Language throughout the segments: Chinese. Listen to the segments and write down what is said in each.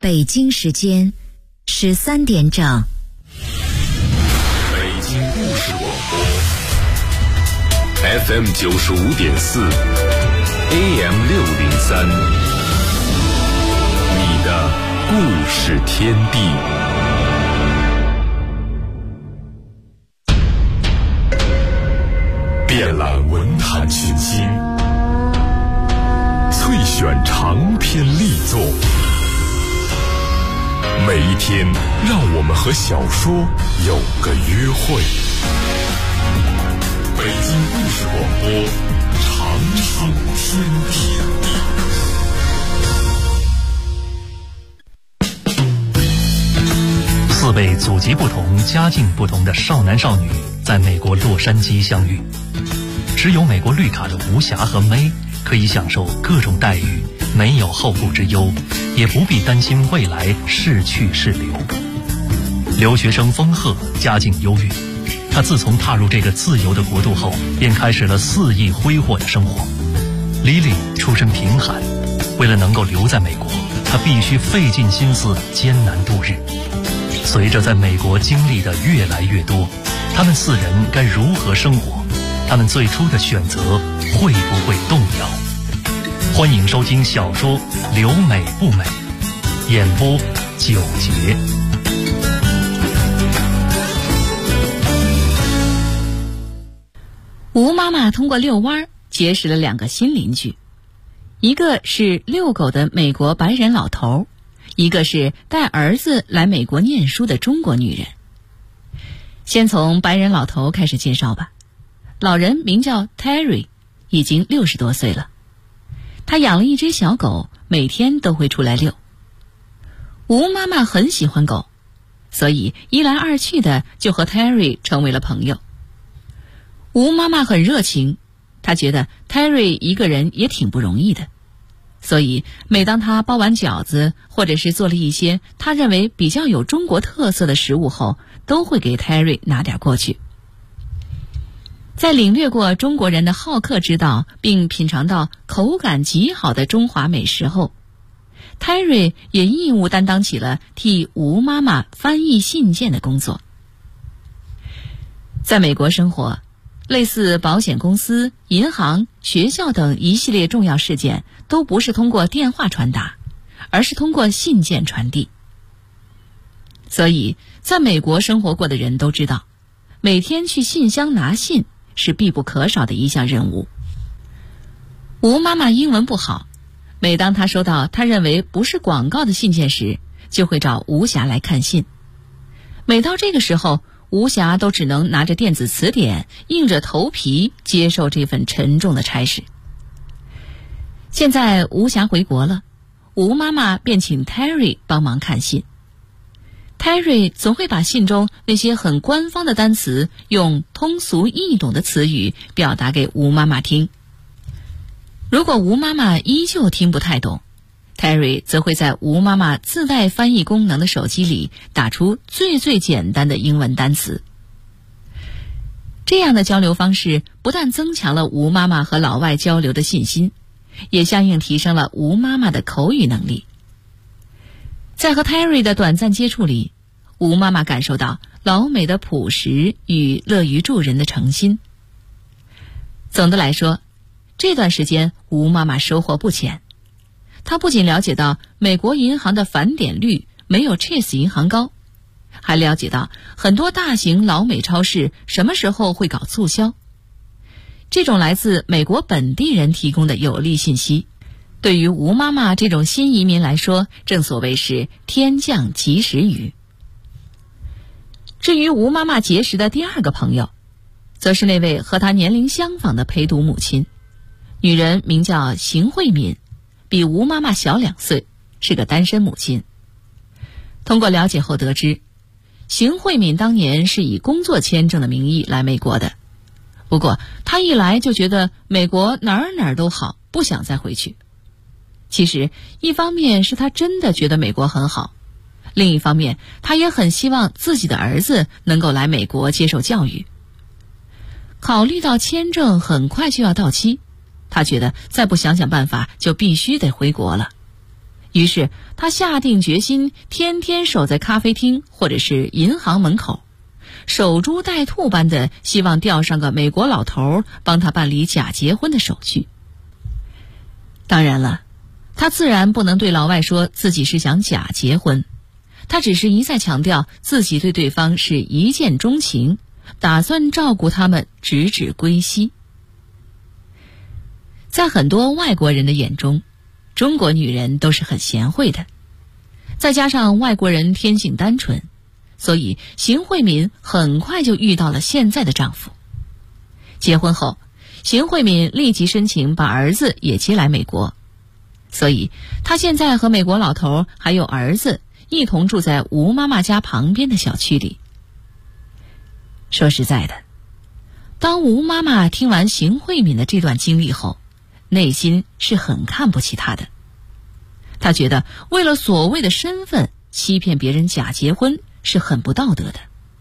北京时间13点整。 北京故事广播 FM 95.4 AM 603，你的故事天地。遍览文坛群星，萃选长篇力作。每一天，让我们和小说有个约会。北京故事广播，长长天地。 4位祖籍不同、家境不同的少男少女在美国洛杉矶相遇。持有美国绿卡的吴霞和May可以享受各种待遇，没有后顾之忧，也不必担心未来是去是留。留学生丰赫家境优越，他自从踏入这个自由的国度后，便开始了肆意挥霍的生活。Lily 出身贫寒，为了能够留在美国，他必须费尽心思艰难度日。随着在美国经历的越来越多，他们4人该如何生活？他们最初的选择会不会动摇？欢迎收听小说《留美不美》，演播9节。 吴妈妈通过遛弯结识了2个新邻居，一个是遛狗的美国白人老头，一个是带儿子来美国念书的中国女人。先从白人老头开始介绍吧。老人名叫 Terry， 已经60多岁了。他养了一只小狗，每天都会出来遛。吴妈妈很喜欢狗，所以一来二去的就和 Terry 成为了朋友。吴妈妈很热情，她觉得 Terry 一个人也挺不容易的，所以每当他包完饺子，或者是做了一些他认为比较有中国特色的食物后，都会给 Terry 拿点过去。在领略过中国人的好客之道，并品尝到口感极好的中华美食后， Terry 也义务担当起了替吴妈妈翻译信件的工作。在美国生活，类似保险公司、银行、学校等一系列重要事件都不是通过电话传达，而是通过信件传递。所以在美国生活过的人都知道，每天去信箱拿信是必不可少的一项任务。吴妈妈英文不好，每当她收到她认为不是广告的信件时，就会找吴霞来看信。每到这个时候，吴霞都只能拿着电子词典，硬着头皮接受这份沉重的差事。现在吴霞回国了，吴妈妈便请 Terry 帮忙看信。Terry 总会把信中那些很官方的单词用通俗易懂的词语表达给吴妈妈听。如果吴妈妈依旧听不太懂， Terry 则会在吴妈妈自带翻译功能的手机里打出最简单的英文单词。这样的交流方式不但增强了吴妈妈和老外交流的信心，也相应提升了吴妈妈的口语能力。在和 Terry 的短暂接触里，吴妈妈感受到老美的朴实与乐于助人的诚心。总的来说，这段时间吴妈妈收获不浅。她不仅了解到美国银行的返点率没有 Chase 银行高，还了解到很多大型老美超市什么时候会搞促销。这种来自美国本地人提供的有力信息，对于吴妈妈这种新移民来说，正所谓是天降及时雨。至于吴妈妈结识的第2个朋友，则是那位和她年龄相仿的陪读母亲。女人名叫邢慧敏，比吴妈妈小2岁，是个单身母亲。通过了解后得知，邢慧敏当年是以工作签证的名义来美国的，不过她一来就觉得美国哪儿都好，不想再回去。其实一方面是她真的觉得美国很好，另一方面她也很希望自己的儿子能够来美国接受教育。考虑到签证很快就要到期，她觉得再不想办法就必须得回国了。 于是他下定决心，天天守在咖啡厅或者是银行门口，守株待兔般的希望钓上个美国老头帮他办理假结婚的手续。当然了，他自然不能对老外说自己是想假结婚，他只是一再强调自己对对方是一见钟情，打算照顾他们直至归西。在很多外国人的眼中，中国女人都是很贤惠的，再加上外国人天性单纯，所以邢慧敏很快就遇到了现在的丈夫。结婚后，邢慧敏立即申请把儿子也接来美国，所以她现在和美国老头还有儿子一同住在吴妈妈家旁边的小区里。说实在的，当吴妈妈听完邢慧敏的这段经历后，内心是很看不起她的。她觉得为了所谓的身份欺骗别人假结婚是很不道德的。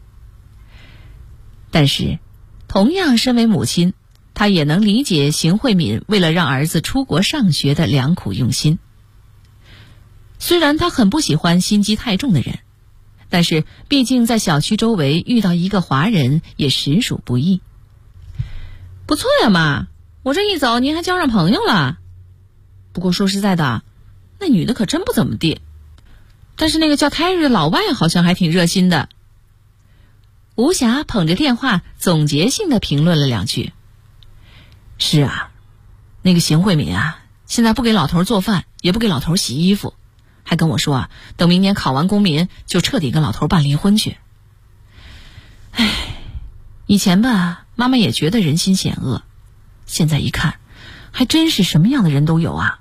但是同样身为母亲，她也能理解邢慧敏为了让儿子出国上学的良苦用心。虽然她很不喜欢心机太重的人，但是毕竟在小区周围遇到一个华人也实属不易。不错呀妈，我这一走您还交上朋友了。不过说实在的，那女的可真不怎么地，但是那个叫泰瑞的老外好像还挺热心的。吴霞捧着电话总结性的评论了两句。是啊，那个邢慧敏啊，现在不给老头做饭，也不给老头洗衣服，还跟我说啊，等明年考完公民就彻底跟老头办离婚去。唉，以前吧，妈妈也觉得人心险恶，现在一看，还真是什么样的人都有啊。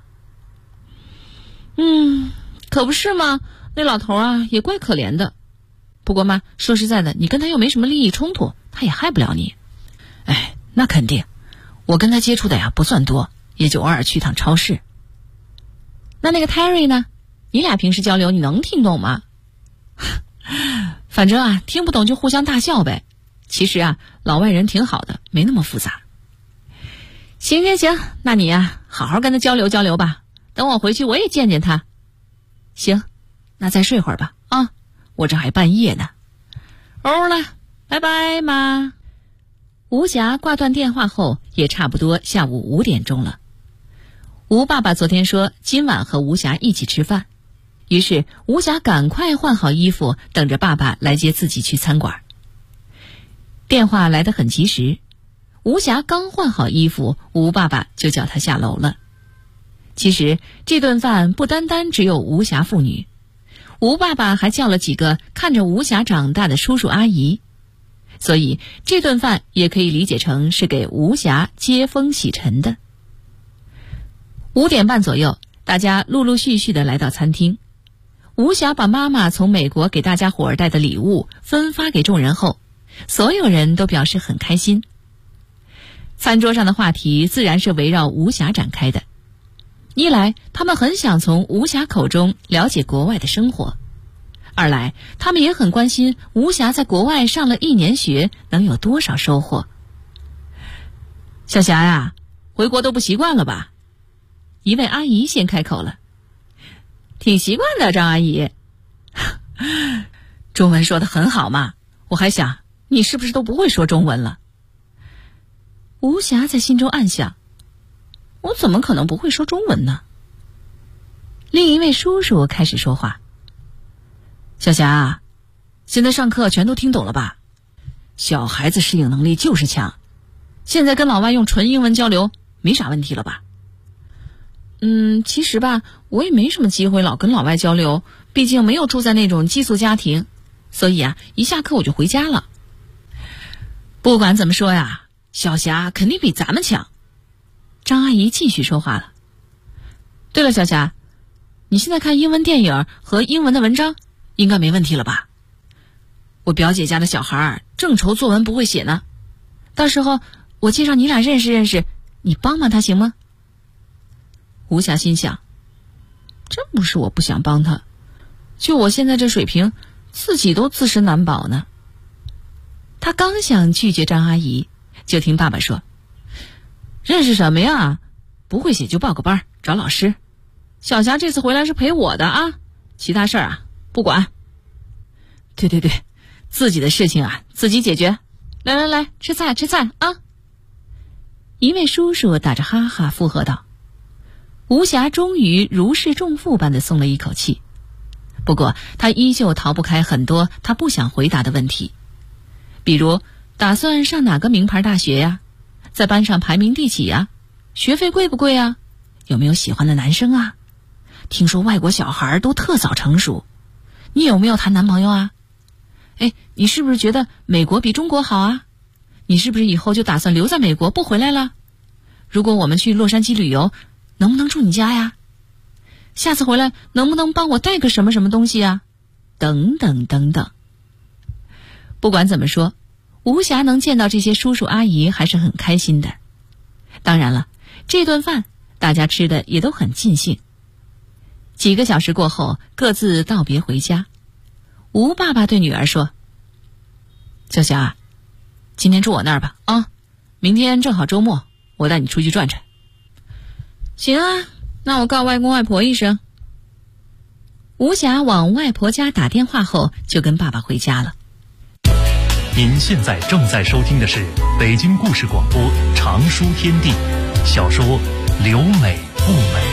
可不是吗？那老头啊，也怪可怜的。不过嘛，说实在的，你跟他又没什么利益冲突，他也害不了你。哎，那肯定，我跟他接触的呀不算多，也就偶尔去趟超市。那个 Terry 呢？你俩平时交流你能听懂吗？反正啊，听不懂就互相大笑呗。其实啊，老外人挺好的，没那么复杂。行，那你呀，好好跟他交流交流吧。等我回去我也见见他。行，那再睡会儿吧啊，我这还半夜呢。哦了，拜拜妈。吴霞挂断电话后，也差不多下午5点钟了。吴爸爸昨天说今晚和吴霞一起吃饭，于是吴霞赶快换好衣服，等着爸爸来接自己去餐馆。电话来得很及时，吴霞刚换好衣服，吴爸爸就叫她下楼了。其实这顿饭不单单只有吴霞父女，吴爸爸还叫了几个看着吴霞长大的叔叔阿姨，所以这顿饭也可以理解成是给吴霞接风洗尘的。5点半左右，大家陆陆续续的来到餐厅。吴霞把妈妈从美国给大家伙儿带的礼物分发给众人后，所有人都表示很开心。餐桌上的话题自然是围绕吴霞展开的。一来，他们很想从吴霞口中了解国外的生活；二来，他们也很关心吴霞在国外上了1年学能有多少收获。小霞呀，回国都不习惯了吧？一位阿姨先开口了。挺习惯的，张阿姨。中文说得很好嘛，我还想你是不是都不会说中文了。吴霞在心中暗想，我怎么可能不会说中文呢？另一位叔叔开始说话。小霞，现在上课全都听懂了吧？小孩子适应能力就是强，现在跟老外用纯英文交流没啥问题了吧？其实吧，我也没什么机会老跟老外交流，毕竟没有住在那种寄宿家庭，所以啊，一下课我就回家了。不管怎么说呀，小霞肯定比咱们强。张阿姨继续说话了。对了，小霞，你现在看英文电影和英文的文章应该没问题了吧？我表姐家的小孩正愁作文不会写呢，到时候我介绍你俩认识认识，你帮帮他行吗？吴霞心想，真不是我不想帮他，就我现在这水平，自己都自身难保呢。他刚想拒绝张阿姨，就听爸爸说，认识什么呀？不会写就报个班，找老师。 小霞这次回来是陪我的啊，其他事儿啊不管。对，自己的事情啊自己解决。来，吃菜啊！一位叔叔打着哈哈附和道。吴霞终于如释重负般的松了一口气，不过他依旧逃不开很多他不想回答的问题，比如打算上哪个名牌大学呀？在班上排名第几呀？学费贵不贵啊？有没有喜欢的男生啊？听说外国小孩都特早成熟，你有没有谈男朋友啊？你是不是觉得美国比中国好啊？你是不是以后就打算留在美国不回来了？如果我们去洛杉矶旅游，能不能住你家呀？下次回来能不能帮我带个什么什么东西啊？等等。不管怎么说，吴霞能见到这些叔叔阿姨还是很开心的。当然了，这顿饭大家吃的也都很尽兴。几个小时过后，各自道别回家。吴爸爸对女儿说：小霞，今天住我那儿吧啊，明天正好周末，我带你出去转转。行啊，那我告外公外婆一声。吴霞往外婆家打电话后，就跟爸爸回家了。 您现在正在收听的是北京故事广播长书天地小说《留美不美》。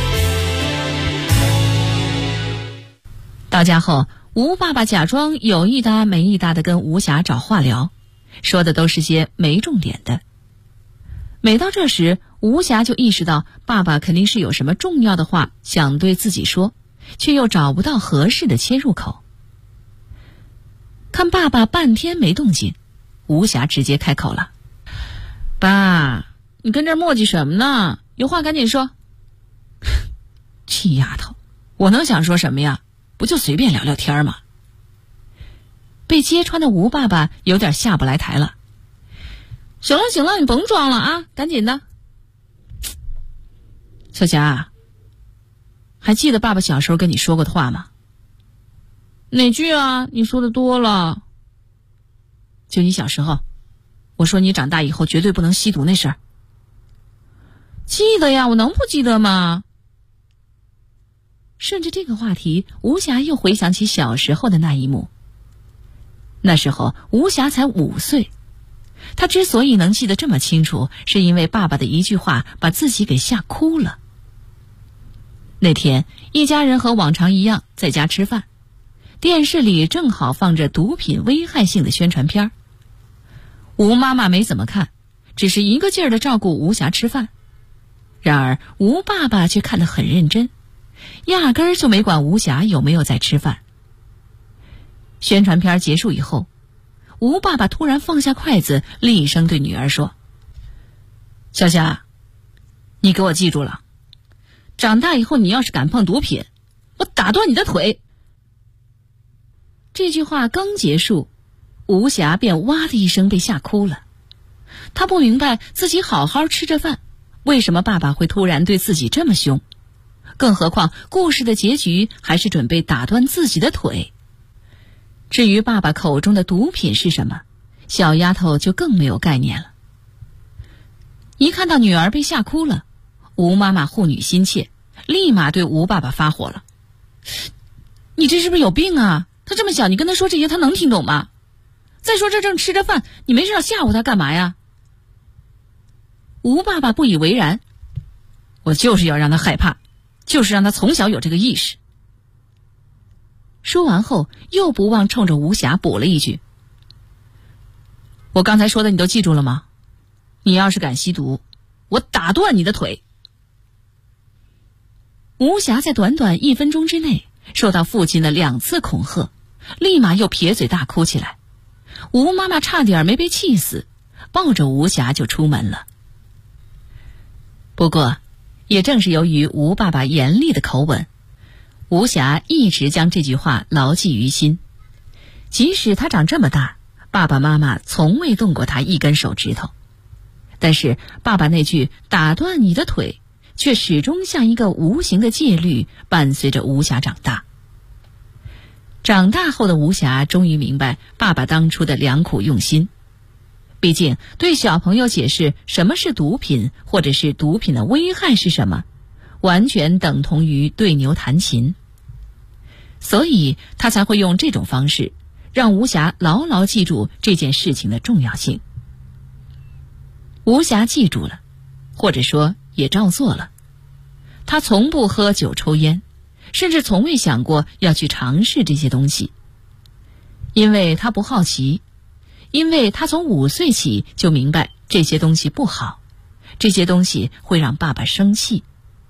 到家后，吴爸爸假装有一搭没一搭的跟吴霞找话聊，说的都是些没重点的。每到这时，吴霞就意识到爸爸肯定是有什么重要的话想对自己说，却又找不到合适的切入口。看爸爸半天没动静，吴霞直接开口了：爸，你跟这儿磨叽什么呢？有话赶紧说。这丫头，我能想说什么呀？不就随便聊聊天吗？被揭穿的吴爸爸有点下不来台了。行了，你甭装了啊，赶紧的。小霞，还记得爸爸小时候跟你说过的话吗？哪句啊？你说的多了。就你小时候，我说你长大以后绝对不能吸毒那事儿。记得呀，我能不记得吗？顺着这个话题，吴霞又回想起小时候的那一幕。那时候吴霞才5岁，她之所以能记得这么清楚，是因为爸爸的一句话把自己给吓哭了。那天一家人和往常一样在家吃饭，电视里正好放着毒品危害性的宣传片。吴妈妈没怎么看，只是一个劲儿地照顾吴霞吃饭。然而吴爸爸却看得很认真，压根儿就没管吴霞有没有在吃饭。宣传片结束以后，吴爸爸突然放下筷子，厉声对女儿说：小霞，你给我记住了，长大以后你要是敢碰毒品，我打断你的腿。这句话刚结束，吴霞便哇的一声被吓哭了。她不明白自己好好吃着饭，为什么爸爸会突然对自己这么凶，更何况故事的结局还是准备打断自己的腿。至于爸爸口中的毒品是什么，小丫头就更没有概念了。一看到女儿被吓哭了，吴妈妈护女心切，立马对吴爸爸发火了：你这是不是有病啊？他这么小，你跟他说这些他能听懂吗？再说这正吃着饭，你没事要吓唬他干嘛呀？吴爸爸不以为然：我就是要让他害怕，就是让他从小有这个意识。说完后，又不忘冲着吴霞补了一句：我刚才说的你都记住了吗？你要是敢吸毒，我打断你的腿。吴霞在短短1分钟之内受到父亲的2次恐吓，立马又撇嘴大哭起来。吴妈妈差点没被气死，抱着吴霞就出门了。不过也正是由于吴爸爸严厉的口吻，吴霞一直将这句话牢记于心。即使她长这么大，爸爸妈妈从未动过她一根手指头，但是爸爸那句打断你的腿却始终像一个无形的戒律，伴随着吴霞长大。长大后的吴霞终于明白爸爸当初的良苦用心。毕竟对小朋友解释什么是毒品，或者是毒品的危害是什么， 完全等同于对牛弹琴。所以他才会用这种方式让吴霞牢牢记住这件事情的重要性。吴霞记住了，或者说也照做了。他从不喝酒抽烟，甚至从未想过要去尝试这些东西。因为他不好奇，因为他从5岁起就明白这些东西不好，这些东西会让爸爸生气。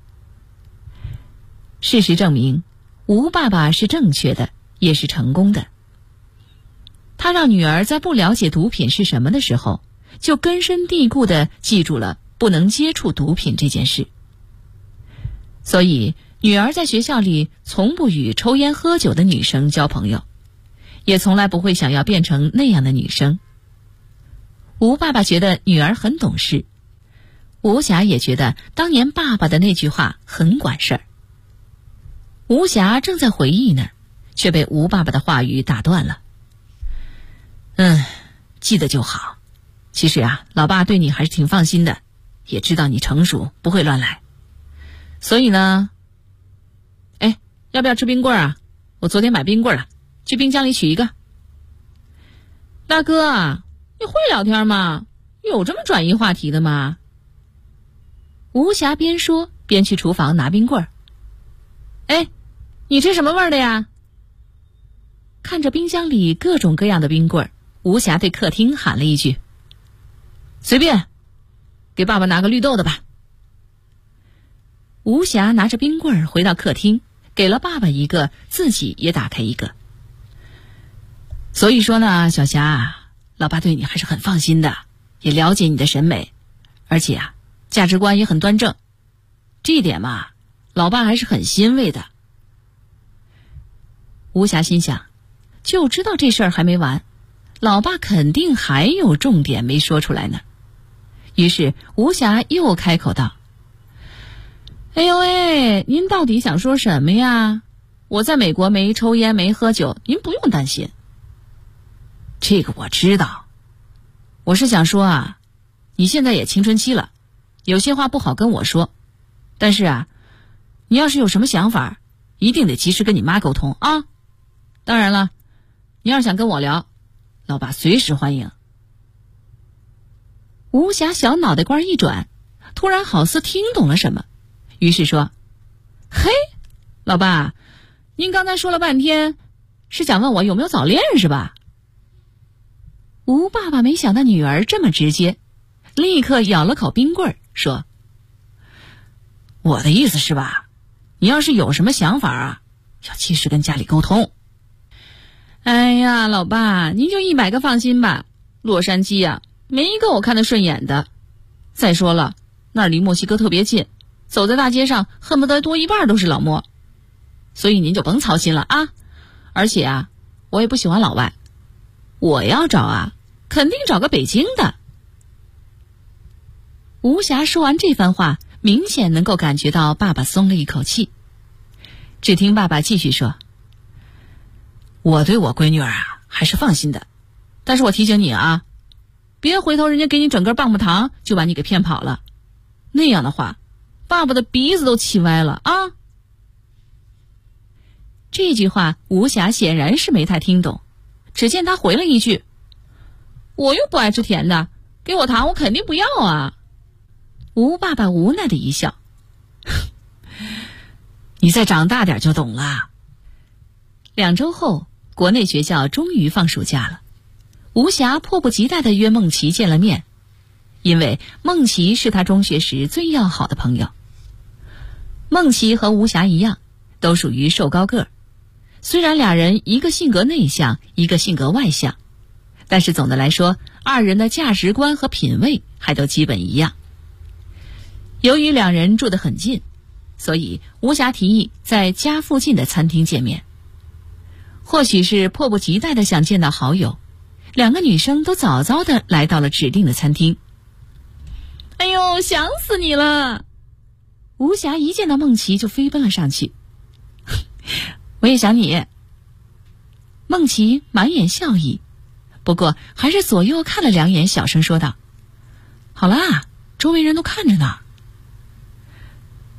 事实证明，吴爸爸是正确的，也是成功的。他让女儿在不了解毒品是什么的时候，就根深蒂固地记住了不能接触毒品这件事。所以，女儿在学校里从不与抽烟喝酒的女生交朋友，也从来不会想要变成那样的女生。吴爸爸觉得女儿很懂事，吴霞也觉得当年爸爸的那句话很管事儿。吴霞正在回忆呢，却被吴爸爸的话语打断了。记得就好。其实啊，老爸对你还是挺放心的，也知道你成熟，不会乱来。所以呢，要不要吃冰棍啊？我昨天买冰棍了，去冰箱里取一个。大哥啊，你会聊天吗？有这么转移话题的吗？吴霞边说边去厨房拿冰棍。你吃什么味儿的呀？看着冰箱里各种各样的冰棍，吴霞对客厅喊了一句：随便，给爸爸拿个绿豆的吧。吴霞拿着冰棍回到客厅，给了爸爸一个，自己也打开一个。所以说呢，小霞，老爸对你还是很放心的，也了解你的审美，而且啊，价值观也很端正，这一点嘛，老爸还是很欣慰的。吴霞心想，就知道这事儿还没完，老爸肯定还有重点没说出来呢。于是吴霞又开口道：哎呦喂，您到底想说什么呀？我在美国没抽烟没喝酒，您不用担心。这个我知道，我是想说啊，你现在也青春期了，有些话不好跟我说，但是啊，你要是有什么想法，一定得及时跟你妈沟通啊。当然了，你要是想跟我聊，老爸随时欢迎。吴霞小脑袋瓜一转，突然好似听懂了什么，于是说：嘿，老爸，您刚才说了半天，是想问我有没有早恋是吧？吴爸爸没想到女儿这么直接，立刻咬了口冰棍说：我的意思是吧，你要是有什么想法啊，要及时跟家里沟通。哎呀，老爸，您就100个放心吧，洛杉矶啊，没一个我看得顺眼的。再说了，那儿离墨西哥特别近，走在大街上恨不得多一半都是老墨，所以您就甭操心了啊。而且啊，我也不喜欢老外，我要找啊，肯定找个北京的。吴霞说完这番话，明显能够感觉到爸爸松了一口气。只听爸爸继续说：我对我闺女儿啊还是放心的，但是我提醒你啊，别回头人家给你整根棒棒糖就把你给骗跑了，那样的话，爸爸的鼻子都气歪了啊。这句话吴霞显然是没太听懂，只见他回了一句：我又不爱吃甜的，给我糖我肯定不要啊。吴爸爸无奈的一笑：你再长大点就懂了。2周后，国内学校终于放暑假了，吴霞迫不及待地约孟琪见了面，因为孟琪是他中学时最要好的朋友。孟琪和吴霞一样，都属于瘦高个儿，虽然俩人一个性格内向，一个性格外向，但是总的来说，2人的价值观和品味还都基本一样。由于2人住得很近，所以吴霞提议在家附近的餐厅见面。或许是迫不及待地想见到好友，2个女生都早早地来到了指定的餐厅。哎呦，想死你了！吴霞一见到孟琪就飞奔了上去。我也想你。孟琪满眼笑意，不过还是左右看了2眼，小声说道：好啦，周围人都看着呢。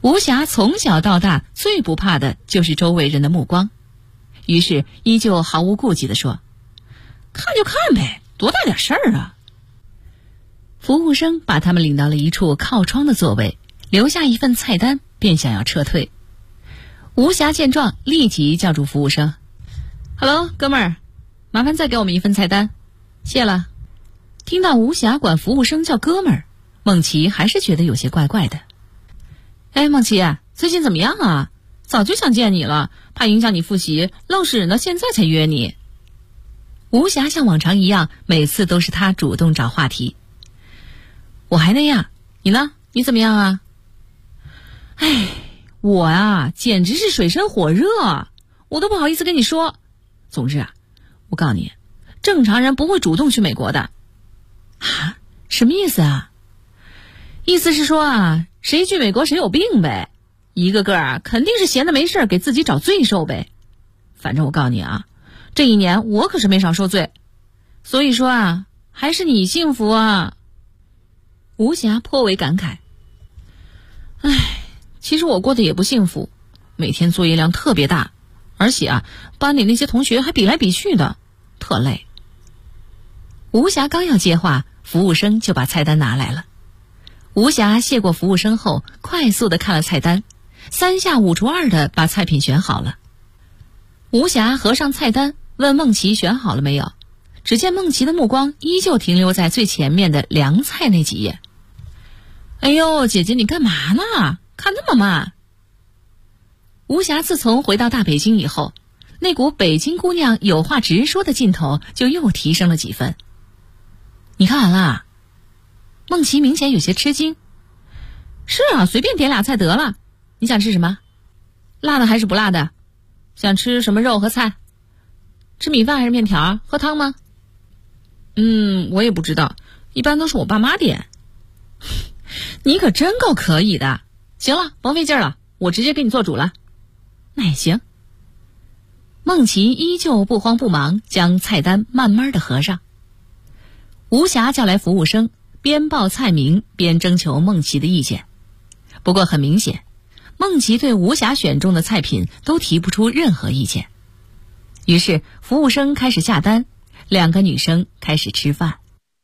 吴霞从小到大最不怕的就是周围人的目光，于是依旧毫无顾忌地说：看就看呗，多大点事儿啊。服务生把他们领到了一处靠窗的座位，留下一份菜单，便想要撤退。吴霞见状，立即叫住服务生： Hello， 哥们儿，麻烦再给我们一份菜单，谢了。听到吴霞管服务生叫哥们儿，孟琪还是觉得有些怪怪的。哎，孟琪，最近怎么样啊？早就想见你了，怕影响你复习，愣是忍到现在才约你。吴霞像往常一样，每次都是他主动找话题。我还那样，你呢？你怎么样啊？哎，我啊，简直是水深火热，我都不好意思跟你说。总之啊，我告诉你，正常人不会主动去美国的。啊？什么意思啊？意思是说啊，谁去美国谁有病呗，一个个啊肯定是闲得没事给自己找罪受呗。反正我告诉你啊，这一年我可是没少受罪，所以说啊，还是你幸福啊。吴霞颇为感慨。唉，其实我过得也不幸福，每天作业量特别大，而且啊，班里那些同学还比来比去的，特累。吴霞刚要接话，服务生就把菜单拿来了。吴霞谢过服务生后，快速地看了菜单，3下5除2地把菜品选好了。吴霞合上菜单，问孟琪选好了没有。只见孟琪的目光依旧停留在最前面的凉菜那几页。哎呦，姐姐你干嘛呢？看那么慢。吴霞自从回到大北京以后，那股北京姑娘有话直说的劲头就又提升了几分。你看完了？孟琪明显有些吃惊。是啊，随便点俩菜得了。你想吃什么？辣的还是不辣的？想吃什么肉和菜？吃米饭还是面条？喝汤吗？我也不知道，一般都是我爸妈点。你可真够可以的。行了，甭费劲了，我直接给你做主了。那也行。孟琪依旧不慌不忙，将菜单慢慢地合上。吴霞叫来服务生，边报菜名边征求孟琪的意见。不过很明显，孟琪对吴霞选中的菜品都提不出任何意见。于是服务生开始下单，2个女生开始吃饭。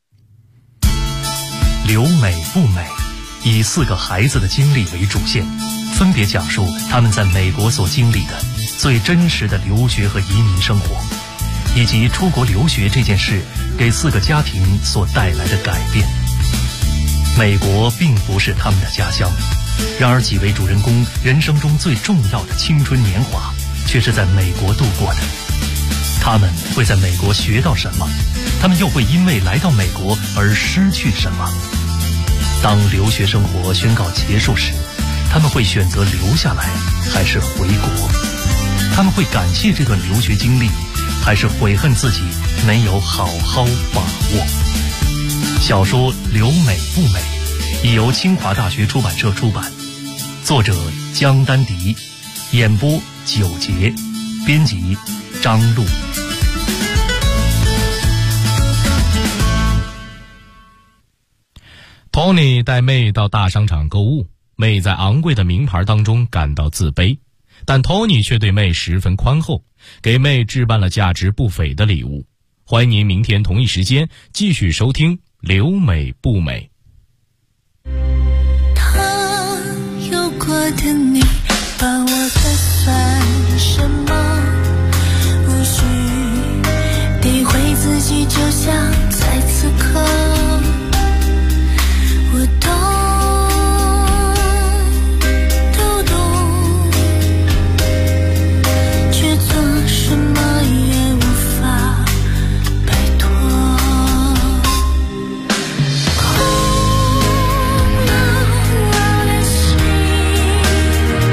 留美不美，以4个孩子的经历为主线，分别讲述他们在美国所经历的最真实的留学和移民生活，以及出国留学这件事给4个家庭所带来的改变。美国并不是他们的家乡，然而几位主人公人生中最重要的青春年华却是在美国度过的。他们会在美国学到什么？他们又会因为来到美国而失去什么？当留学生活宣告结束时，他们会选择留下来还是回国？他们会感谢这段留学经历，还是悔恨自己没有好好把握？小说《留美不美》已由清华大学出版社出版，作者江丹迪，演播9节，编辑张璐。 Tony 带妹到大商场购物，妹在昂贵的名牌当中感到自卑，但 Tony 却对妹十分宽厚，给妹置办了价值不菲的礼物。欢迎您明天同一时间继续收听《留美不美》。 他有过的你，把我的算什么？无需诋毁自己，就像在此刻。我都懂，却做什么也无法摆脱。空了我的心，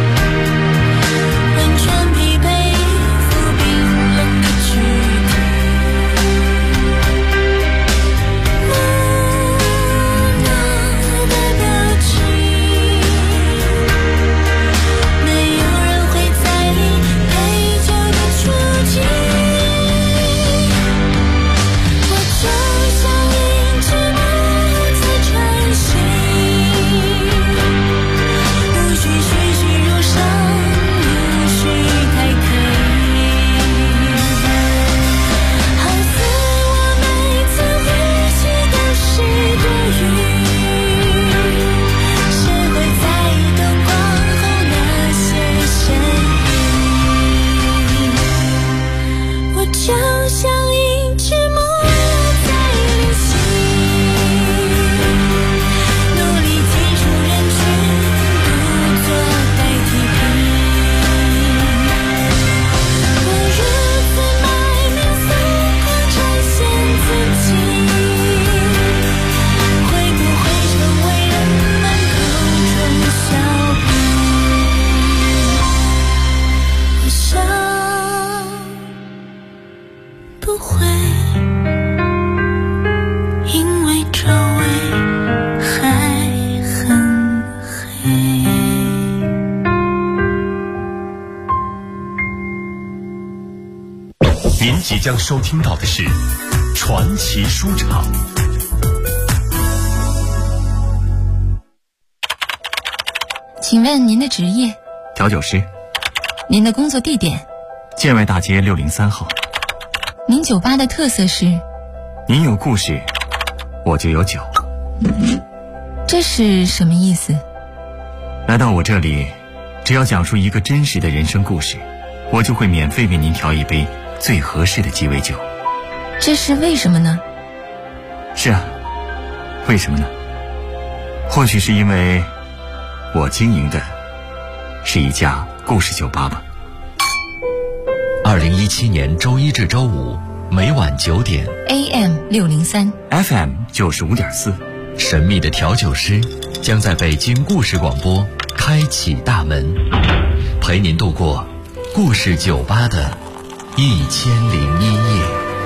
会，因为周围还很黑。 您即将收听到的是传奇书场。 请问您的职业？ 调酒师。 您的工作地点？ 建外大街603号。 您酒吧的特色是？ 您有故事，我就有酒。 这是什么意思？ 来到我这里，只要讲述一个真实的人生故事，我就会免费为您调一杯最合适的鸡尾酒。 这是为什么呢？ 是啊，为什么呢？或许是因为我经营的是一家故事酒吧吧。 2017年周一至周五每晚9点 AM 603 FM 95.4， 神秘的调酒师将在北京故事广播开启大门，陪您度过故事酒吧的1001夜。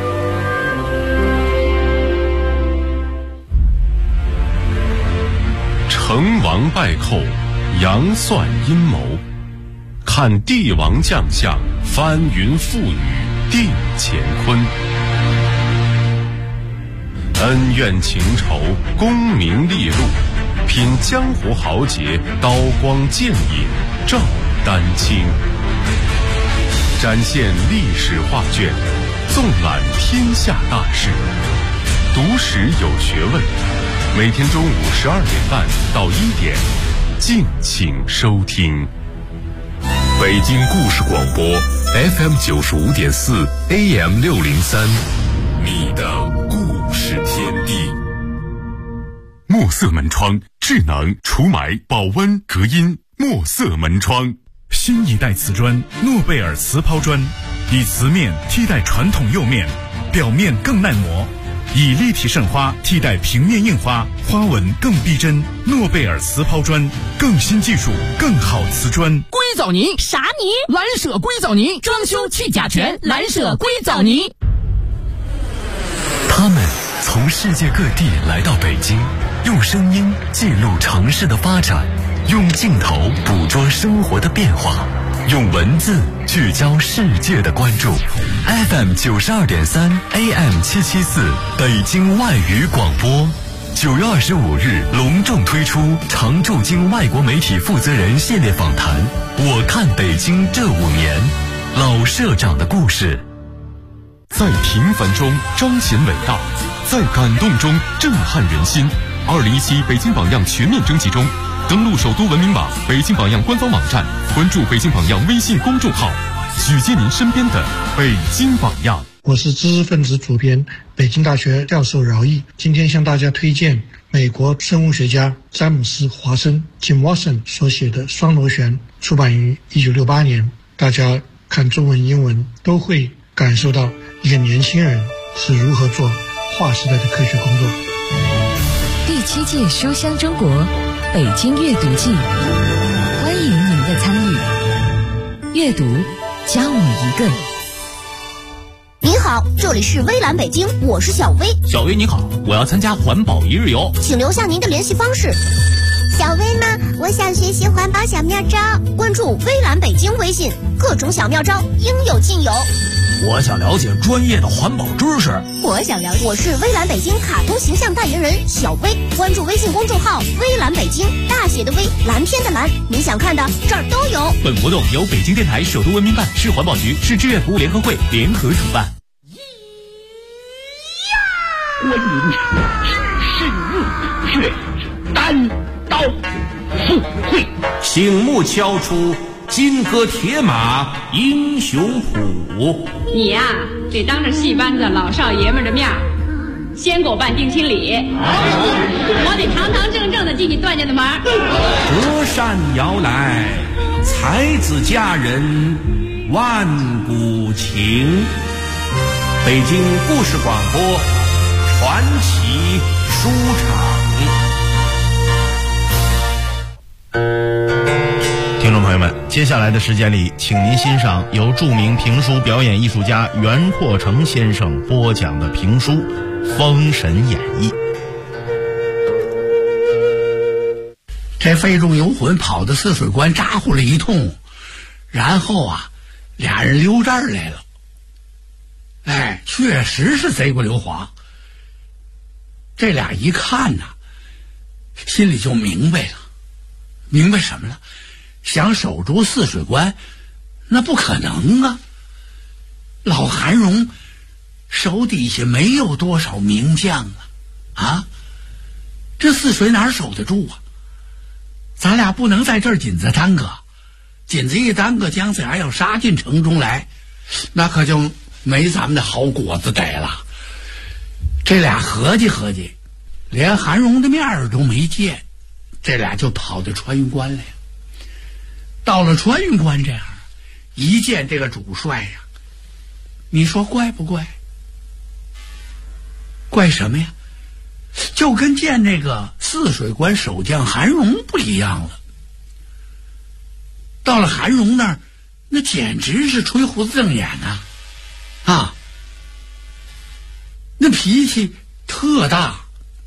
成王败寇，杨算阴谋，看帝王将相，翻云覆雨定乾坤。恩怨情仇，功名利禄，品江湖豪杰，刀光剑影照丹青。展现历史画卷，纵览天下大事，读史有学问。每天中午12点半到1点，敬请收听。北京故事广播 FM 95.4 AM 603，你的故事天地。墨色门窗，智能除霾、保温、隔音。墨色门窗， 新一代瓷砖诺贝尔瓷抛砖，以瓷面替代传统釉面，表面更耐磨。以立体渗花替代平面印花，花纹更逼真。诺贝尔瓷抛砖，更新技术，更好瓷砖。 硅藻泥啥泥？蓝舍硅藻泥，装修去甲醛，蓝舍硅藻泥。 他们从世界各地来到北京，用声音记录城市的发展，用镜头捕捉生活的变化，用文字聚焦世界的关注。FM 92.3 AM 774北京外语广播，9月25日隆重推出常驻京外国媒体负责人系列访谈。我看北京这5年，老社长的故事。 在平凡中彰显伟大，在感动中震撼人心。2017北京榜样全面征集中，登录首都文明网、北京榜样官方网站，关注北京榜样微信公众号，举荐您身边的北京榜样。 我是知识分子主编，北京大学教授饶毅，今天向大家推荐美国生物学家詹姆斯·华生 Jim Watson 所写的《双螺旋》，出版于1968年。大家看中文、英文都会感受到一个年轻人是如何做划时代的科学工作。 第7届书香中国北京阅读季，欢迎您的参与。阅读，加我一个。 您好，这里是微蓝北京，我是小薇。 小薇你好，我要参加环保一日游， 请留下您的联系方式。 小薇呢？我想学习环保小妙招， 关注微蓝北京微信，各种小妙招应有尽有。 我想了解专业的环保知识。 我是微蓝北京卡通形象代言人小薇，关注微信公众号微蓝北京，大写的微，蓝天的蓝，你想看的这儿都有。 本活动由北京电台首都文明办、市环保局、市志愿服务联合会联合主办。 观音慎入血，单刀赴会， 醒目敲出金戈铁马英雄谱。 你呀，得当着戏班子老少爷们的面先给我办定亲礼，我得堂堂正正的进你段家的门。 折扇摇来，才子佳人万古情。北京故事广播传奇书场。 听听众朋友们，接下来的时间里，请您欣赏由著名评书表演艺术家袁阔成先生播讲的评书《封神演义》。 这费仲游魂跑到泗水关咋呼了一通，然后俩人溜这儿来了。确实是贼不溜滑。这俩一看心里就明白了，明白什么了？想守住泗水关，那不可能啊！老韩荣手底下没有多少名将这泗水哪守得住啊？咱俩不能在这儿紧着耽搁，紧着一耽搁，姜子牙要杀进城中来，那可就没咱们的好果子逮了。这俩合计合计，连韩荣的面儿都没见，这俩就跑到穿云关来了。到了穿云关这样，一见这个主帅你说怪不怪？怪什么呀？就跟见那个泗水关守将韩荣不一样了。到了韩荣那儿，那简直是吹胡子瞪眼那脾气特大，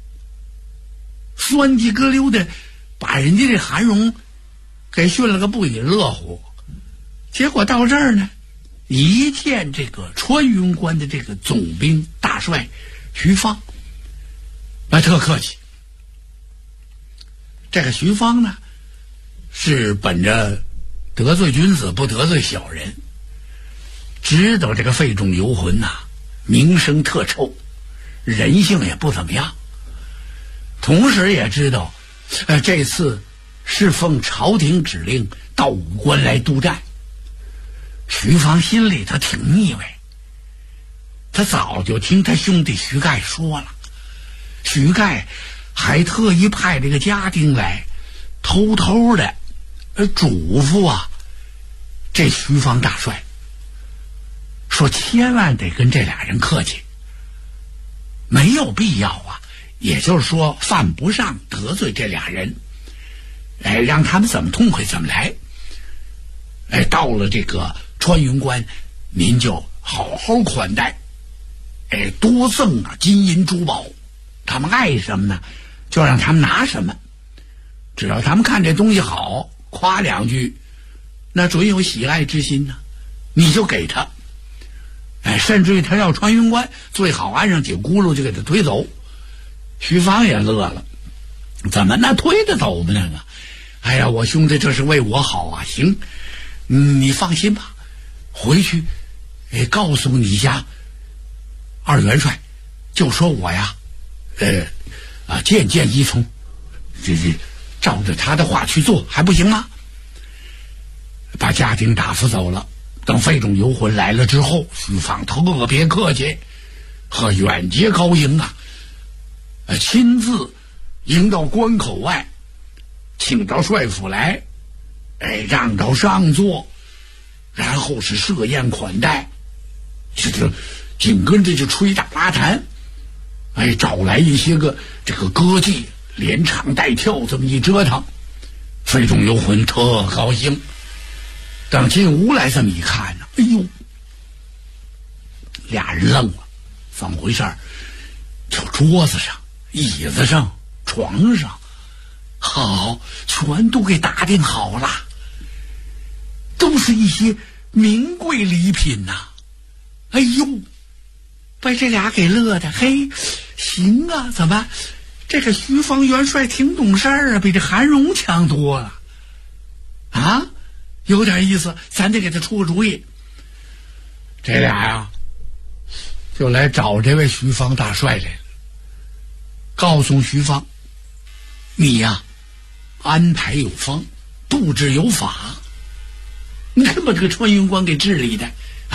酸鸡咯溜的，把人家这韩荣给训了个不亦乐乎。结果到这儿呢，一见这个穿云关的这个总兵大帅徐芳，特客气。这个徐芳呢，是本着得罪君子不得罪小人，知道这个费仲游魂名声特臭，人性也不怎么样，同时也知道这次是奉朝廷指令到武关来督战。徐芳心里头挺腻歪，他早就听他兄弟徐盖说了，徐盖还特意派这个家丁来偷偷的嘱咐这徐芳大帅，说千万得跟这俩人客气，没有必要也就是说犯不上得罪这俩人，让他们怎么痛快怎么来。到了这个穿云关，您就好好款待，多赠金银珠宝，他们爱什么呢，就让他们拿什么。只要他们看这东西好，夸两句，那准有喜爱之心呢，你就给他。甚至于他要穿云关，最好安上几轱辘就给他推走。徐芳也乐了，怎么那推得走吗？那个，哎呀，我兄弟这是为我好行，你放心吧，回去告诉你家二元帅，就说我渐渐依从，这照着他的话去做还不行吗？把家丁打发走了。等费仲游魂来了之后，徐芳特别客气，和远接高迎亲自迎到关口外，请到帅府来，让到上座，然后是设宴款待，紧跟着就吹打拉弹，找来一些个这个歌妓连唱带跳，这么一折腾，费仲游魂特高兴。等进屋来这么一看哎呦，俩人愣了，怎么回事？就桌子上、椅子上、床上，好，全都给打点好了，都是一些名贵礼品哎呦，把这俩给乐的，嘿，行怎么这个徐芳元帅挺懂事比这韩荣强多了有点意思，咱得给他出个主意。这俩就来找这位徐芳大帅来了，告诉徐芳，你安排有方，布置有法，你看把这个穿云关给治理的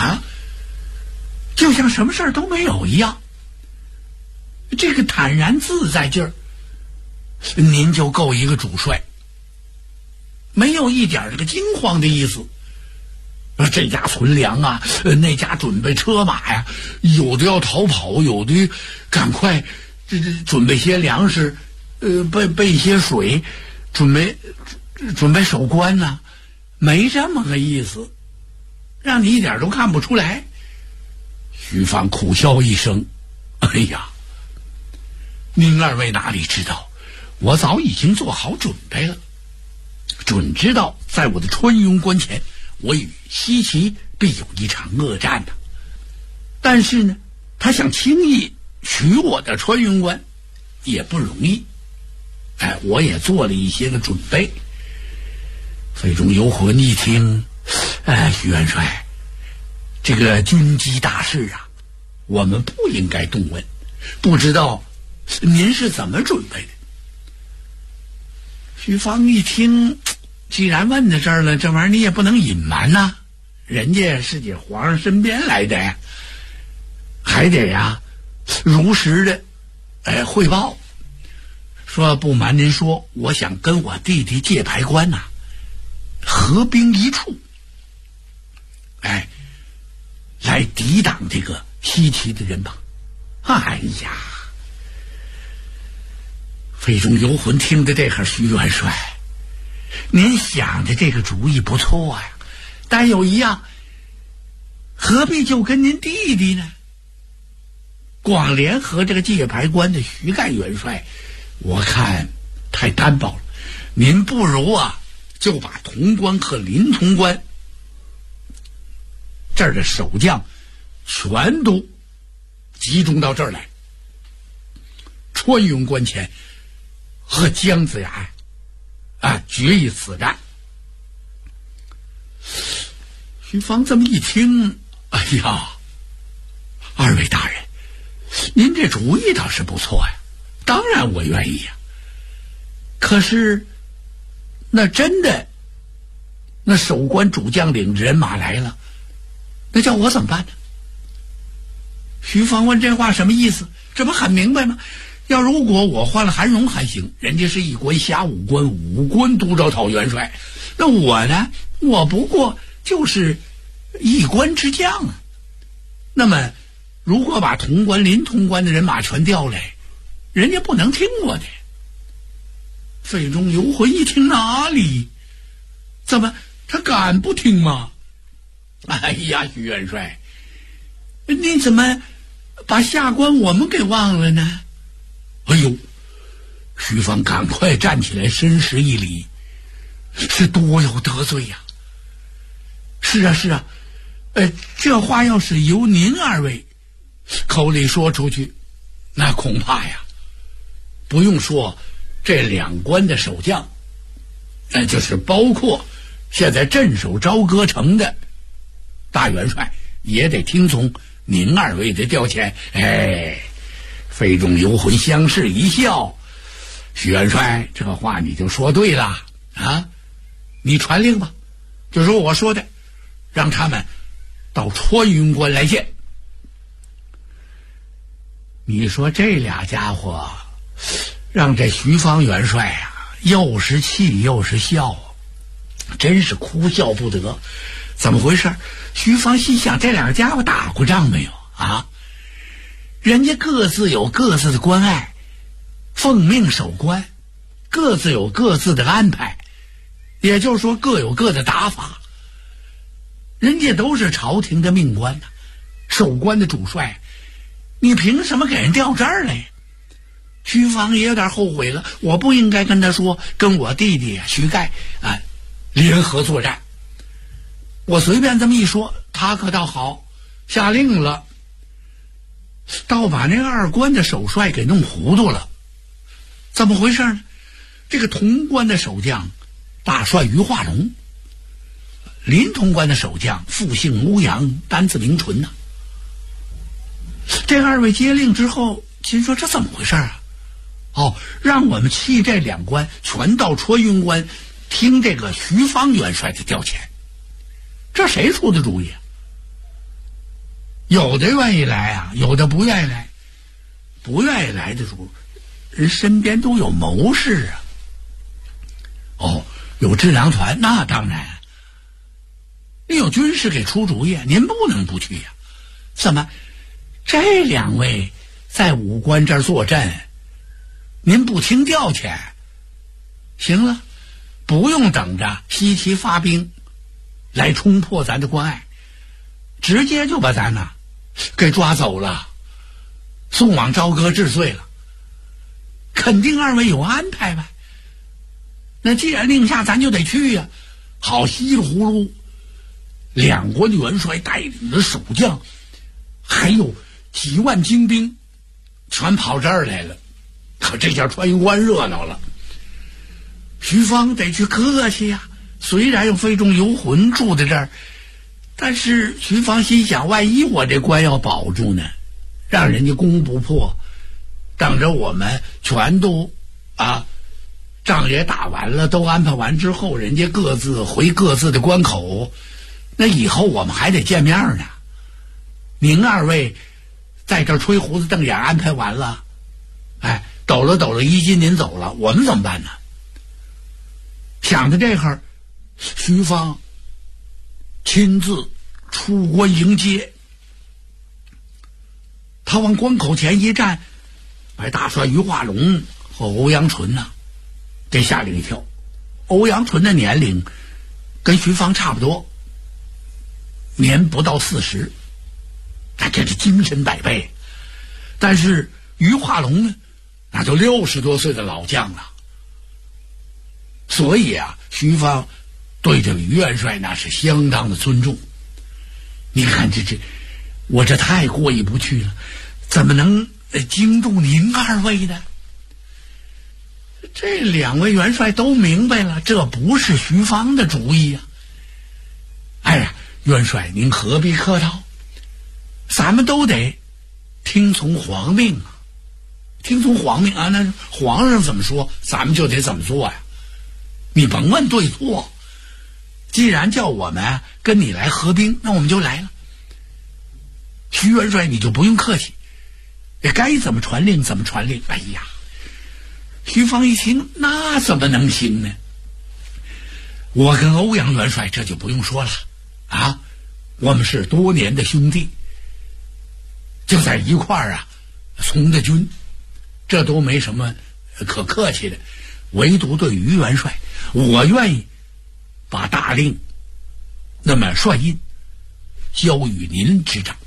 就像什么事儿都没有一样，这个坦然自在劲儿，您就够一个主帅，没有一点这个惊慌的意思。这家存粮那家准备车马有的要逃跑，有的赶快准备些粮食，备些水，准备守关没这么个意思，让你一点都看不出来。徐芳苦笑一声，哎呀，您二位哪里知道，我早已经做好准备了，准知道在我的穿云关前，我与西岐必有一场恶战的。但是呢，他想轻易取我的穿云关也不容易。我也做了一些个准备。费中游魂一听，徐元帅，这个军机大事啊，我们不应该动问，不知道您是怎么准备的？徐芳一听，既然问到这儿了，这玩意儿你也不能隐瞒呐，人家是这皇上身边来的呀，还得呀如实的汇报。说不瞒您说，我想跟我弟弟界牌关呐合兵一处，来抵挡这个西岐的人马。哎呀，费中游魂听着这会儿，徐元帅，您想的这个主意不错呀，但有一样，何必就跟您弟弟呢？光联合这个界牌关的徐干元帅，我看太单薄了，您不如就把潼关和临潼关这儿的守将全都集中到这儿来，穿云关前和姜子牙决一死战。徐芳这么一听，哎呀，二位大人，您这主意倒是不错呀，当然我愿意呀。可是那真的那守关主将领人马来了，那叫我怎么办呢？徐芳问这话什么意思？这不很明白吗？要如果我换了韩荣还行，人家是一关辖五关，五关都招讨元帅，那我呢，我不过就是一关之将啊。那么如果把潼关临潼关的人马全调来，人家不能听我的。费中游魂一听，哪里？怎么他敢不听吗？哎呀，徐元帅，你怎么把下关我们给忘了呢？哎呦，徐芳赶快站起来，深施一礼，是多有得罪呀！是啊，是啊，这话要是由您二位口里说出去，那恐怕呀，不用说这两关的守将，就是包括现在镇守朝歌城的大元帅，也得听从您二位的调遣。费中游魂相视一笑，徐元帅，这话你就说对了啊！你传令吧，就说我说的，让他们到穿云关来见。你说这俩家伙让这徐芳元帅又是气又是笑，真是哭笑不得。怎么回事？徐芳心想，这两个家伙打过仗没有啊？人家各自有各自的关爱，奉命守关，各自有各自的安排，也就是说各有各的打法。人家都是朝廷的命官守关的主帅，你凭什么给人调这儿来？徐芳也有点后悔了，我不应该跟他说跟我弟弟徐盖联合作战。我随便这么一说，他可倒好，下令了，倒把那二关的守帅给弄糊涂了。怎么回事呢？这个潼关的守将大帅于化龙，临潼关的守将复姓欧阳，单字明纯呐。这二位接令之后，心说这怎么回事啊？让我们弃这两关，全到穿云关听这个徐芳元帅的调遣。这谁出的主意啊？有的愿意来有的不愿意来。不愿意来的主，人身边都有谋士有智囊团，那当然。你有军师给出主意，您不能不去呀。怎么这两位在武关这儿坐镇，您不听调遣？行了，不用等着西岐发兵， 来冲破咱的关隘，直接就把咱呐给抓走了，送往朝歌治罪了。肯定二位有安排呗。那既然令下，咱就得去呀。好稀里糊涂，两国的元帅带领的守将，还有几万精兵，全跑这儿来了。可这下穿云关热闹了。徐芳得去客气呀。虽然有费仲游魂住在这儿，但是徐芳心想，万一我这关要保住呢，让人家攻不破，等着我们全都仗也打完了，都安排完之后，人家各自回各自的关口，那以后我们还得见面呢。您二位在这吹胡子瞪眼安排完了，抖了抖了衣襟您走了，我们怎么办呢？想到这会儿，徐芳亲自出关迎接。他往关口前一站，把大帅于化龙和欧阳纯给吓了一跳。欧阳纯的年龄跟徐芳差不多，年不到40，他这是精神百倍。但是于化龙呢，那就60多岁的老将了。所以徐芳对这个于元帅那是相当的尊重。你看我这太过意不去了，怎么能惊动您二位呢？这两位元帅都明白了，这不是徐芳的主意呀。哎呀，元帅您何必客套，咱们都得听从皇命啊，听从皇命啊，那皇上怎么说咱们就得怎么做呀。你甭问对错，既然叫我们跟你来合兵，那我们就来了。徐元帅你就不用客气，该怎么传令怎么传令。哎呀，徐芳一听，那怎么能行呢？我跟欧阳元帅这就不用说了我们是多年的兄弟，就在一块儿从的军，这都没什么可客气的。唯独对于元帅，我愿意把大令那么帅印交与您执掌。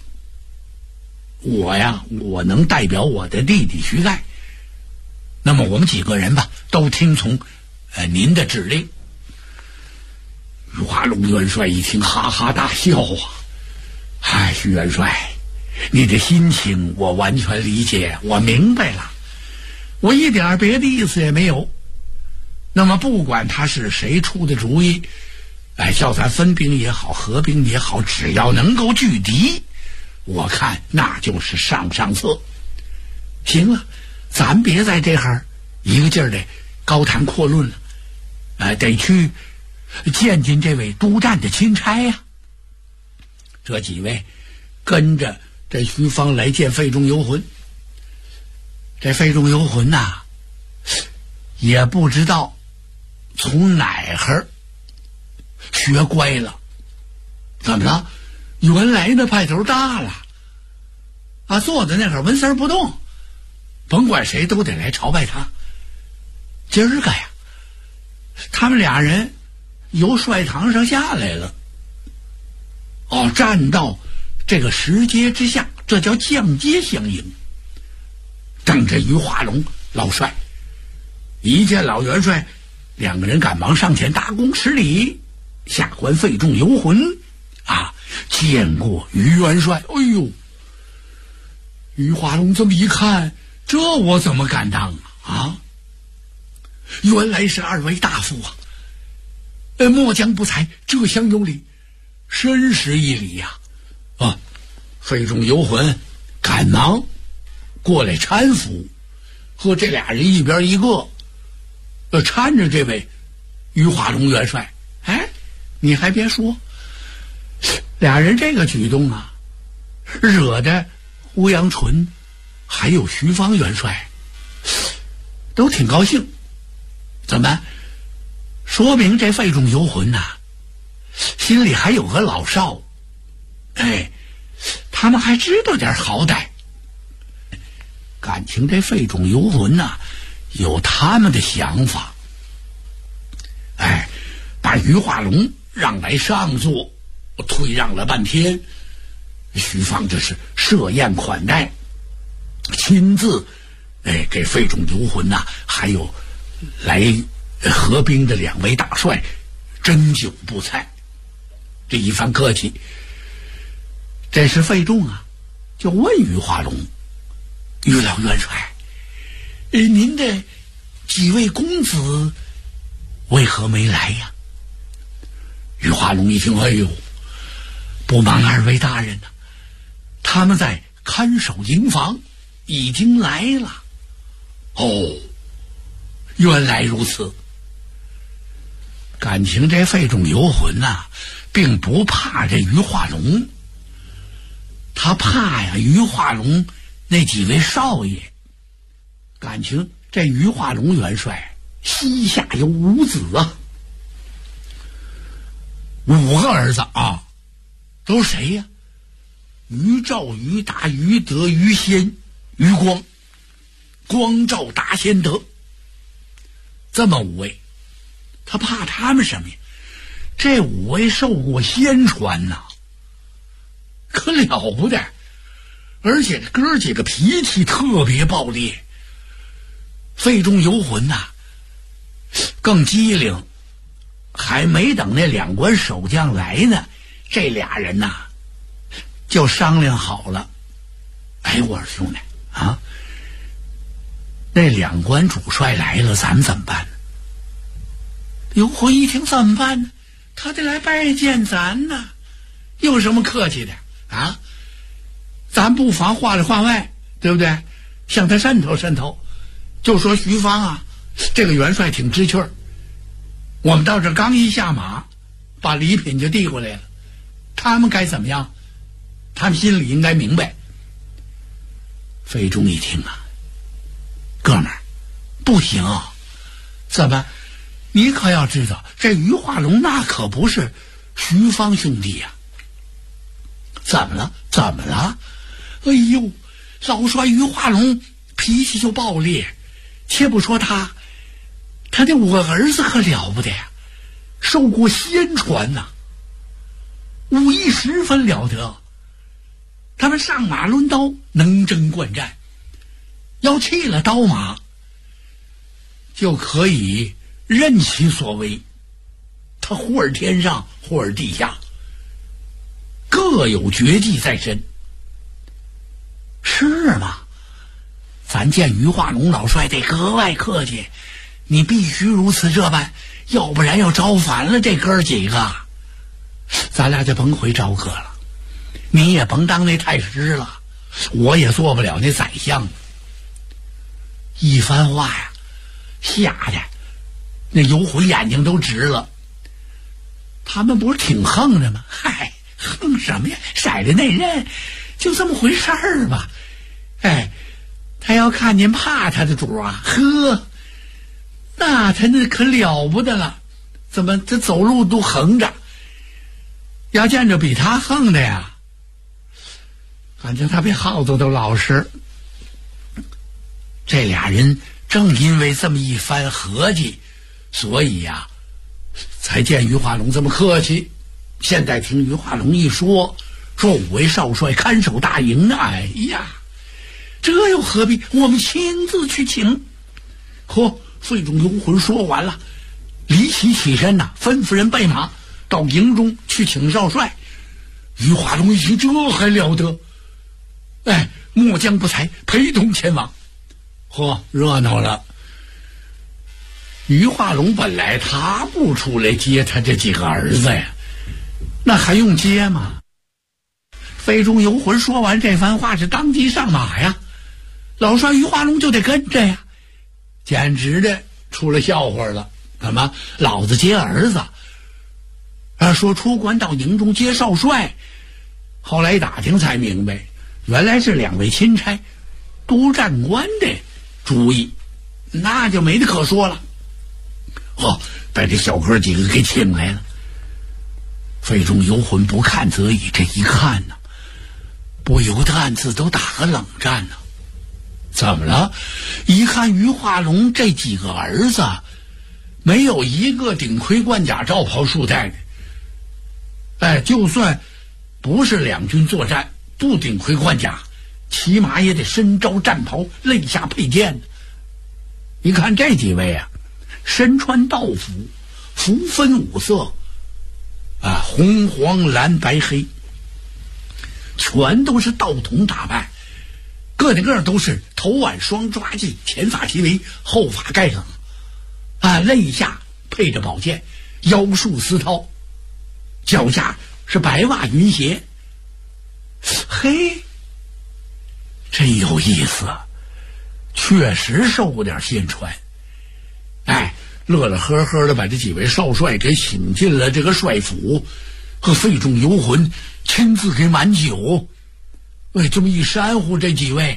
我能代表我的弟弟徐盖，那么我们几个人吧，都听从您的指令。于化龙元帅一听，哈哈大笑徐元帅，你的心情我完全理解，我明白了，我一点别的意思也没有。那么不管他是谁出的主意，叫咱分兵也好，合兵也好，只要能够拒敌，我看那就是上策。行了，咱别在这儿一个劲儿的高谈阔论了，得去见见这位督战的钦差呀。这几位跟着这徐芳来见费仲游魂。这费仲游魂也不知道从哪儿学乖了，怎么了？原来的派头大了坐在那会儿纹丝不动，甭管谁都得来朝拜他。今儿个呀，他们俩人由帅堂上下来了，站到这个石阶之下，这叫将阶相迎。等着于化龙老帅，一见老元帅，两个人赶忙上前搭躬施礼。下官费仲游魂见过于元帅。哎呦，于化龙这么一看，这我怎么敢当原来是二位大夫末将不才，这厢有礼，深施一礼呀。费仲游魂赶忙过来搀扶，和这俩人一边一个搀着这位于化龙元帅。你还别说，俩人这个举动惹得欧阳纯还有徐芳元帅都挺高兴。怎么说明这费仲游魂心里还有个老少，他们还知道点好歹。感情这费仲游魂有他们的想法，把于化龙让来上座，退让了半天。徐芳这是设宴款待，亲自给费仲游魂呐，还有来合兵的2位大帅斟酒布菜。这一番客气，这时费仲啊就问于化龙：“于老元帅，您的几位公子为何没来呀？”于化龙一听，哎呦，不瞒2位大人呐，他们在看守营房，已经来了。哦，原来如此。感情这费仲游魂呐，并不怕这于化龙，他怕呀于化龙那几位少爷。感情这于化龙元帅膝下有5子啊，5个儿子啊，都谁呀？于兆、于达、于德、于先、于光，光兆达先德，这么5位，他怕他们什么呀？这5位受过先传呐，可了不得，而且哥几个脾气特别暴烈。费仲游魂呐更机灵，还没等那2关守将来呢，这俩人呐就商量好了。哎，我说兄弟啊，那2关主帅来了，咱们怎么办呢？游魂一听怎么办呢？他得来拜见咱呢，有什么客气的啊？咱不妨话里话外，对不对？向他渗透渗透，就说徐芳啊，这个元帅挺知趣儿。我们到这刚一下马，把礼品就递过来了，他们该怎么样？他们心里应该明白。费仲一听啊，哥们儿，不行啊，怎么？你可要知道，这于化龙那可不是徐芳兄弟呀。怎么了？怎么了？哎呦，老帅于化龙脾气就暴烈，且不说他那5个儿子可了不得呀，受过先传呐，武艺十分了得。他们上马抡刀，能征惯战，要弃了刀马，就可以任其所为。他忽而天上，忽而地下，各有绝技在身。是吗？咱见于化龙老帅得格外客气，你必须如此这般，要不然要招烦了这哥几个。咱俩就甭回朝歌了，你也甭当那太师了，我也做不了那宰相。一番话呀，吓得那游魂眼睛都直了。他们不是挺横着吗？嗨，横什么呀？骰的那人就这么回事儿吧。哎，他要看见怕他的主啊，呵，那他那可了不得了，怎么这走路都横着？要见着比他横的呀，反正他比耗子都老实。这俩人正因为这么一番合计，所以呀，才见于化龙这么客气。现在听于化龙一说5位少帅看守大营，哎呀，这又何必？我们亲自去请。呵，费仲游魂说完了，离席起身呐，吩咐人备马到营中去请少帅。于化龙一听，这还了得！哎，末将不才，陪同前往。呵，热闹了。于化龙本来他不出来接他这几个儿子呀，那还用接吗？费仲游魂说完这番话是当即上马呀，老帅于化龙就得跟着呀，简直的出了笑话了。怎么老子接儿子说出关到营中接少帅，后来打听才明白，原来是2位钦差督战官的主意，那就没得可说了。把这小哥几个给请来了。费仲游魂不看则已，这一看呢，不由得暗自都打个冷战呢。怎么了？一看于化龙这几个儿子，没有一个顶盔贯甲罩袍束带的， 就算不是两军作战，不顶盔贯甲，起码也得身着战袍，肋下佩剑。你看这几位啊，身穿道服，服分五色，红黄蓝白黑，全都是道童打扮，个都是头挽双抓髻，前发齐围，后发盖梗，肋下配着宝剑，腰束丝绦，脚下是白袜云鞋。嘿，真有意思，确实受过点先传。乐乐呵呵的把这几位少帅给请进了这个帅府，和费仲游魂亲自给满酒。这么一煽乎，这几位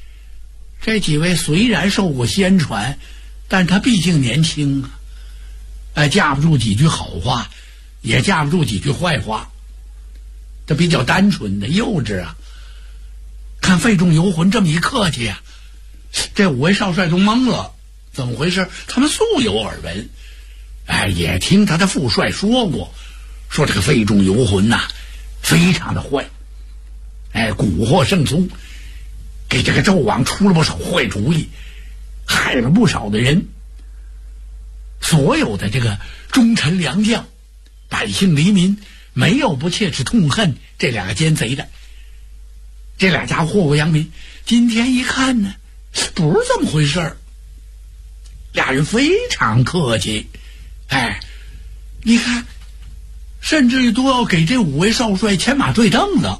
虽然受过先传，但他毕竟年轻架不住几句好话，也架不住几句坏话，他比较单纯的幼稚啊。看费仲游魂这么一客气啊，这五位少帅都懵了，怎么回事？他们素有耳闻，也听他的副帅说过，说这个费仲游魂非常的坏，蛊惑圣宗，给这个纣王出了不少坏主意，害了不少的人。所有的这个忠臣良将、百姓黎民，没有不切齿痛恨这两个奸贼的。这俩家伙祸国殃民，今天一看呢，不是这么回事儿。俩人非常客气，你看，甚至于都要给这五位少帅牵马对凳子。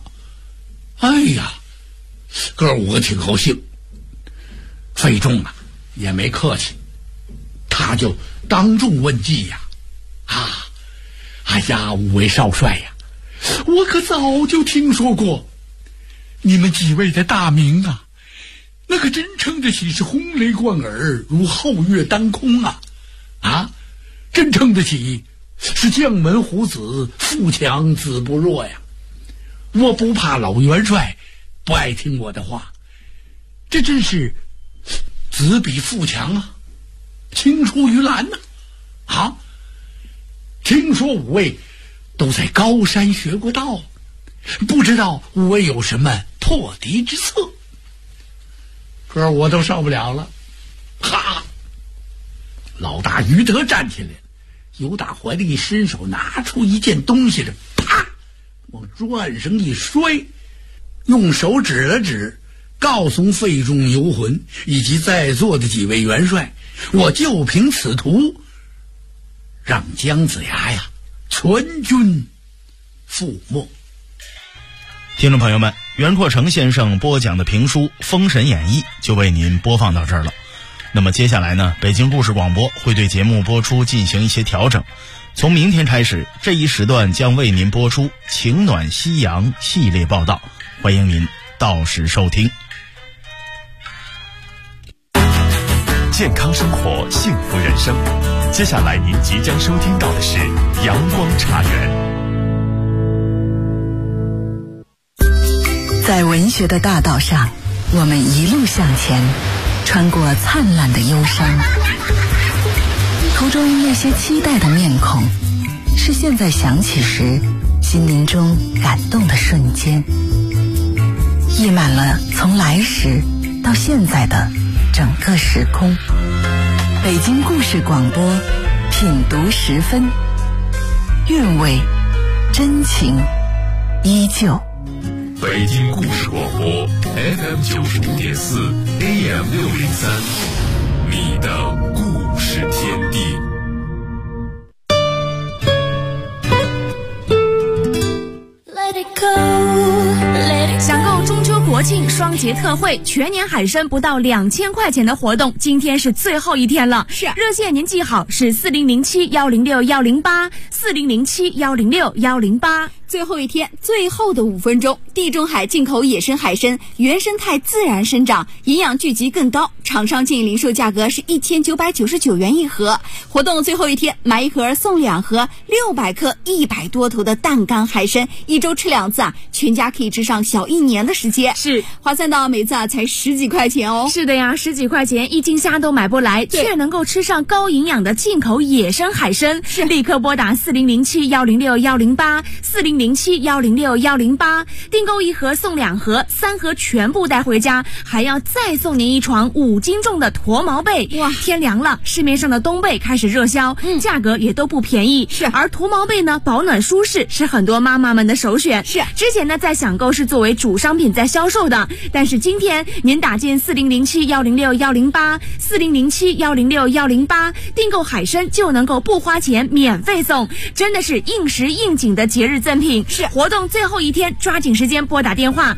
哥五个挺高兴。费仲也没客气，他就当众问计呀，五位少帅呀，我可早就听说过你们几位的大名啊，那可真称得起是轰雷贯耳，如皓月当空真称得起是将门虎子，富强子不弱呀。我不怕老元帅不爱听我的话，这真是子比富强青出于蓝听说五位都在高山学过道，不知道五位有什么破敌之策？哥我都受不了了，老大于德站起来了，由打怀里一伸手，拿出一件东西来，啪，往桌上一摔，用手指了指，告诉费仲游魂以及在座的几位元帅，我就凭此图，让姜子牙全军覆没。 听众朋友们，袁阔成先生播讲的评书《封神演义》就为您播放到这儿了。那么接下来呢，北京故事广播会对节目播出进行一些调整。从明天开始，这一时段将为您播出情暖夕阳系列报道，欢迎您到时收听。 健康生活，幸福人生。接下来您即将收听到的是阳光茶园。 在文学的大道上，我们一路向前，穿过灿烂的忧伤，途中那些期待的面孔，是现在想起时心灵中感动的瞬间，溢满了从来时到现在的整个时空。北京故事广播，品读10分，韵味真情依旧。 北京故事广播 FM95.4 AM603， 你的故事天地。 享购中秋国庆双节特惠，全年海参不到2000块钱的活动，今天是最后一天了。 是热线您记好，是4007106108，4007106108。 最后一天，最后的5分钟，地中海进口野生海参原生态自然生长，营养聚集更高，厂商建议零售价格是1999元一盒。活动最后一天，买1盒送2盒，600克100多头的淡干海参，1周吃2次全家可以吃上小1年的时间。 是划算到每次才10几块钱哦。 是的呀，10几块钱1斤虾都买不来，却能够吃上高营养的进口野生海参。 是， 立刻拨打4007106108，4007106108，订购1盒送2盒，3盒全部带回家，还要再送您1床5斤重的驼毛被。 哇， 天凉了，市面上的冬被开始热销，价格也都不便宜。 是， 而驼毛被呢，保暖舒适，是很多妈妈们的首选。 是， 之前呢在享购是作为主商品在销售的，但是今天您打进4007106108，4007106108，订购海参就能够不花钱免费送，真的是应时应景的节日赠品。 是， 活动最后一天，抓紧时间拨打电话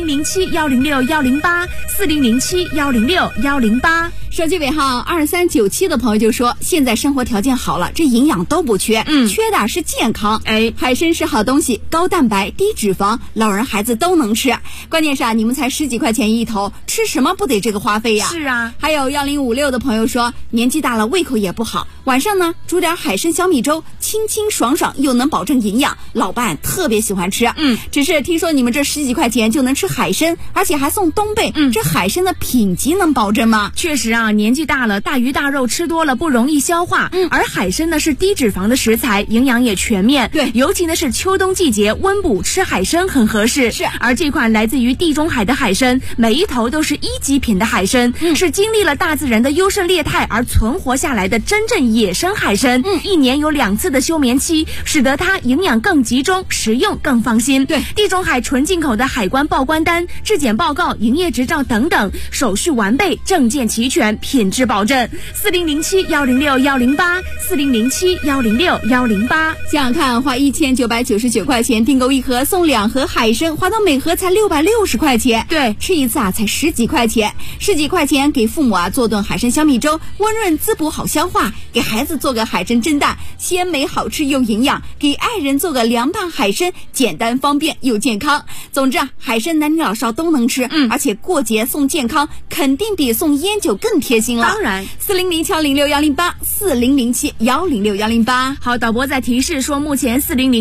4007106108，4007106108。 手机尾号2397的朋友就说，现在生活条件好了，这营养都不缺，缺的是健康。海参是好东西，高蛋白低脂肪，老人孩子都能吃，关键是你们才10几块钱一头，吃什么不得这个花费呀？ 是啊。 还有1056的朋友说，年纪大了胃口也不好，晚上呢煮点海参小米粥，清清爽爽又能保证营养，老伴特别喜欢吃。只是听说你们这10几块钱就能吃海参，而且还送冬被，这海参的品级能保证吗？ 确实啊，年纪大了，大鱼大肉吃多了不容易消化，而海参呢是低脂肪的食材，营养也全面。 对， 尤其呢是秋冬季节温补吃海参很合适。 是， 而这款来自于地中海的海参，每一头都是1级品的海参，是经历了大自然的优胜劣汰而存活下来的真正野生海参。1年有2次的休眠期，使得它营养更集中，食用更放心。 对， 地中海纯进口的海关报关单、质检报告、营业执照等等，手续完备，证件齐全，品质保证。4007106108，4007106108。 想想看，花1999块钱订购1盒送2盒海参，花到每盒才660块钱。 对， 吃一次才10几块钱，10几块钱给父母做顿海参小米粥，温润滋补好消化；给孩子做个海参蒸蛋，鲜美好吃又营养；给爱人做个凉拌海参，简单方便又健康。总之海参男女老少都能吃，而且过节送健康，肯定比送烟酒更贴心了。 当然 ，4007106108，4007106108。 好，导播在提示说，目前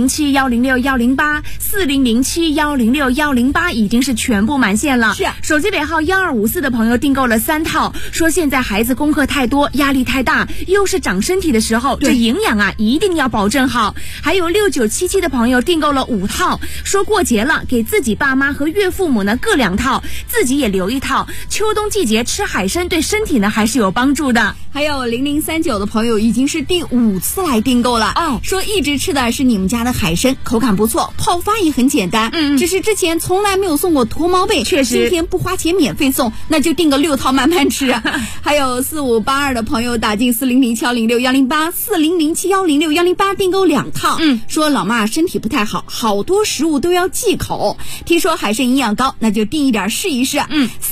4007106108，4007106108已经是全部满线了。 是， 手机尾号1254的朋友订购了3套，说现在孩子功课太多，压力太大，又是长身体的时候，这营养一定要保证好。还有6977的朋友订购了5套，说过节了，给自己爸妈和岳父母呢各2套，自己也留1套。秋冬季节吃海参对身体呢还是有帮助的。 还有0039的朋友已经是第5次来订购了，说一直吃的是你们家的海参，口感不错，泡发也很简单，只是之前从来没有送过驼毛被， 确实今天不花钱免费送，那就订个6套慢慢吃。还有4582的朋友打进4007106108，4007106108订购2套，说老妈身体不太好，好多食物都要忌口，听说海参营养高，那就订一点试一试。